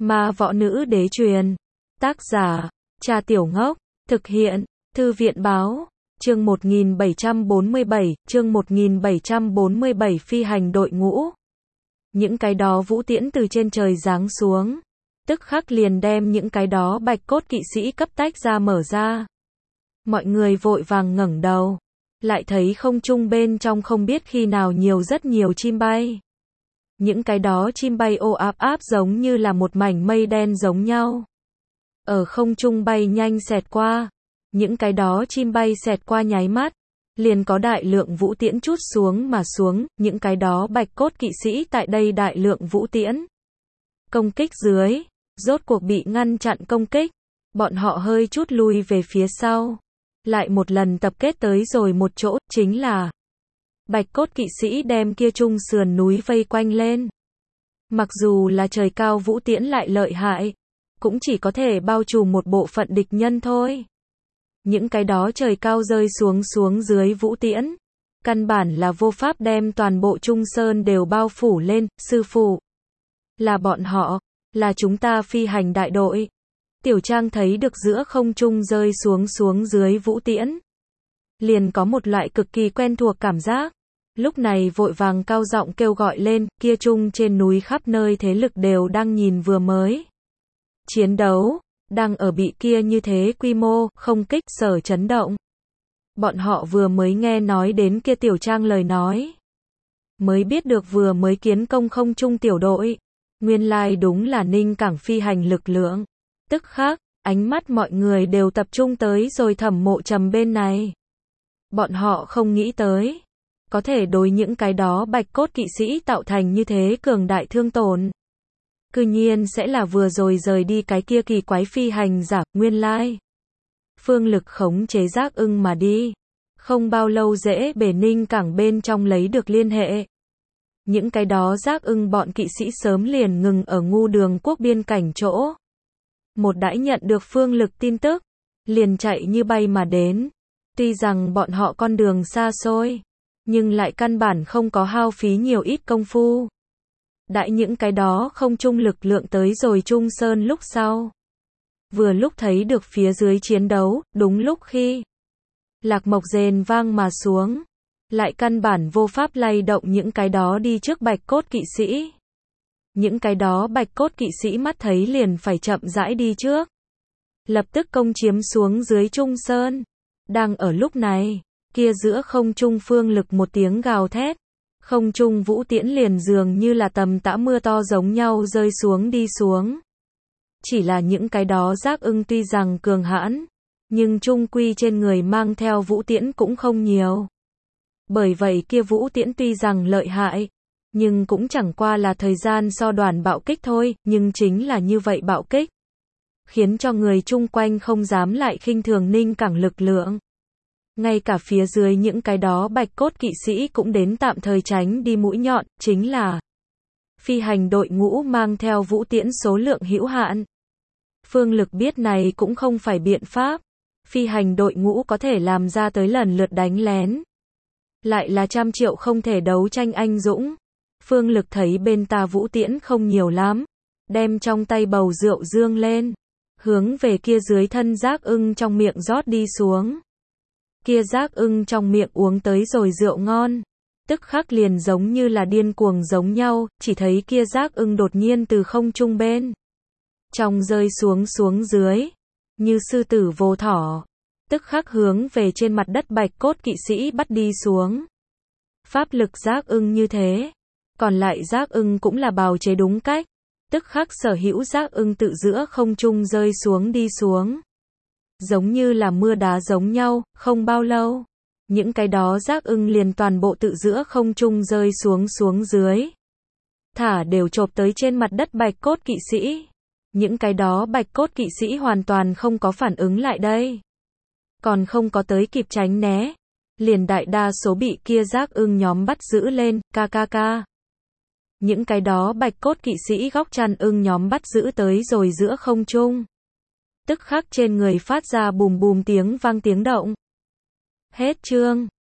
Ma Võ Nữ Đế truyền. Tác giả, Cha Tiểu Ngốc. Thực hiện, Thư viện Báo. Chương 1747, chương 1747 phi hành đội ngũ. Những cái đó vũ tiễn từ trên trời giáng xuống. Tức khắc liền đem những cái đó bạch cốt kỵ sĩ cấp tách ra mở ra. Mọi người vội vàng ngẩng đầu. Lại thấy không trung bên trong không biết khi nào rất nhiều chim bay. Những cái đó chim bay ô áp áp giống như là một mảnh mây đen giống nhau. Ở không trung bay nhanh xẹt qua. Những cái đó chim bay xẹt qua nháy mắt. Liền có đại lượng vũ tiễn trút xuống mà xuống. Những cái đó bạch cốt kỵ sĩ tại đây đại lượng vũ tiễn. Công kích dưới. Rốt cuộc bị ngăn chặn công kích. Bọn họ hơi chút lui về phía sau. Lại một lần tập kết tới rồi một chỗ, chính là bạch cốt kỵ sĩ đem kia trung sườn núi vây quanh lên. Mặc dù là trời cao vũ tiễn lại lợi hại, cũng chỉ có thể bao trùm một bộ phận địch nhân thôi. Những cái đó trời cao rơi xuống dưới vũ tiễn, căn bản là vô pháp đem toàn bộ Trung Sơn đều bao phủ lên. Sư phụ, là bọn họ, là chúng ta phi hành đại đội. Tiểu Trang thấy được giữa không trung rơi xuống dưới vũ tiễn. Liền có một loại cực kỳ quen thuộc cảm giác. Lúc này vội vàng cao giọng kêu gọi lên, kia trung trên núi khắp nơi thế lực đều đang nhìn vừa mới. Chiến đấu, đang ở bị kia như thế quy mô, không kích sở chấn động. Bọn họ vừa mới nghe nói đến kia Tiểu Trang lời nói. Mới biết được vừa mới kiến công không trung tiểu đội. Nguyên lai đúng là Ninh Cảng phi hành lực lượng. Tức khắc, ánh mắt mọi người đều tập trung tới rồi Thẩm Mộ Trầm bên này. Bọn họ không nghĩ tới, có thể đối những cái đó bạch cốt kỵ sĩ tạo thành như thế cường đại thương tổn. Cư nhiên sẽ là vừa rồi rời đi cái kia kỳ quái phi hành giả. Nguyên lai phương lực khống chế Giác Ưng mà đi. Không bao lâu dễ bề Ninh Cảng bên trong lấy được liên hệ. Những cái đó Giác Ưng bọn kỵ sĩ sớm liền ngừng ở Ngu Đường quốc biên cảnh chỗ. Một đãi nhận được phương lực tin tức, liền chạy như bay mà đến. Tuy rằng bọn họ con đường xa xôi, nhưng lại căn bản không có hao phí nhiều ít công phu. Đãi những cái đó không trung lực lượng tới rồi Trung Sơn lúc sau. Vừa lúc thấy được phía dưới chiến đấu, đúng lúc khi lạc mộc rền vang mà xuống. Lại căn bản vô pháp lay động những cái đó đi trước bạch cốt kỵ sĩ. Những cái đó bạch cốt kỵ sĩ mắt thấy liền phải chậm rãi đi trước. Lập tức công chiếm xuống dưới Trung Sơn. Đang ở lúc này, kia giữa không trung phương lực một tiếng gào thét. Không trung vũ tiễn liền dường như là tầm tã mưa to giống nhau rơi xuống đi xuống. Chỉ là những cái đó Giác Ưng tuy rằng cường hãn, nhưng trung quy trên người mang theo vũ tiễn cũng không nhiều. Bởi vậy kia vũ tiễn tuy rằng lợi hại, nhưng cũng chẳng qua là thời gian so đoàn bạo kích thôi, nhưng chính là như vậy bạo kích. Khiến cho người chung quanh không dám lại khinh thường Ninh Cảng lực lượng. Ngay cả phía dưới những cái đó bạch cốt kỵ sĩ cũng đến tạm thời tránh đi mũi nhọn, chính là phi hành đội ngũ mang theo vũ tiễn số lượng hữu hạn. Phương lực biết này cũng không phải biện pháp. Phi hành đội ngũ có thể làm ra tới lần lượt đánh lén. Lại là trăm triệu không thể đấu tranh anh dũng. Phương lực thấy bên ta vũ tiễn không nhiều lắm. Đem trong tay bầu rượu dương lên. Hướng về kia dưới thân Giác Ưng trong miệng rót đi xuống. Kia Giác Ưng trong miệng uống tới rồi rượu ngon. Tức khắc liền giống như là điên cuồng giống nhau. Chỉ thấy kia Giác Ưng đột nhiên từ không trung bên trong rơi xuống dưới. Như sư tử vô thỏ. Tức khắc hướng về trên mặt đất bạch cốt kỵ sĩ bắt đi xuống. Pháp lực Giác Ưng như thế. Còn lại Giác Ưng cũng là bào chế đúng cách. Tức khắc sở hữu Giác Ưng tự giữa không trung rơi xuống đi xuống. Giống như là mưa đá giống nhau, không bao lâu. Những cái đó Giác Ưng liền toàn bộ tự giữa không trung rơi xuống dưới. Thả đều chộp tới trên mặt đất bạch cốt kỵ sĩ. Những cái đó bạch cốt kỵ sĩ hoàn toàn không có phản ứng lại đây. Còn không có tới kịp tránh né. Liền đại đa số bị kia Giác Ưng nhóm bắt giữ lên, kkk. Những cái đó bạch cốt kỵ sĩ góc chăn ưng nhóm bắt giữ tới rồi giữa không trung. Tức khắc trên người phát ra bùm bùm tiếng vang tiếng động. Hết chương.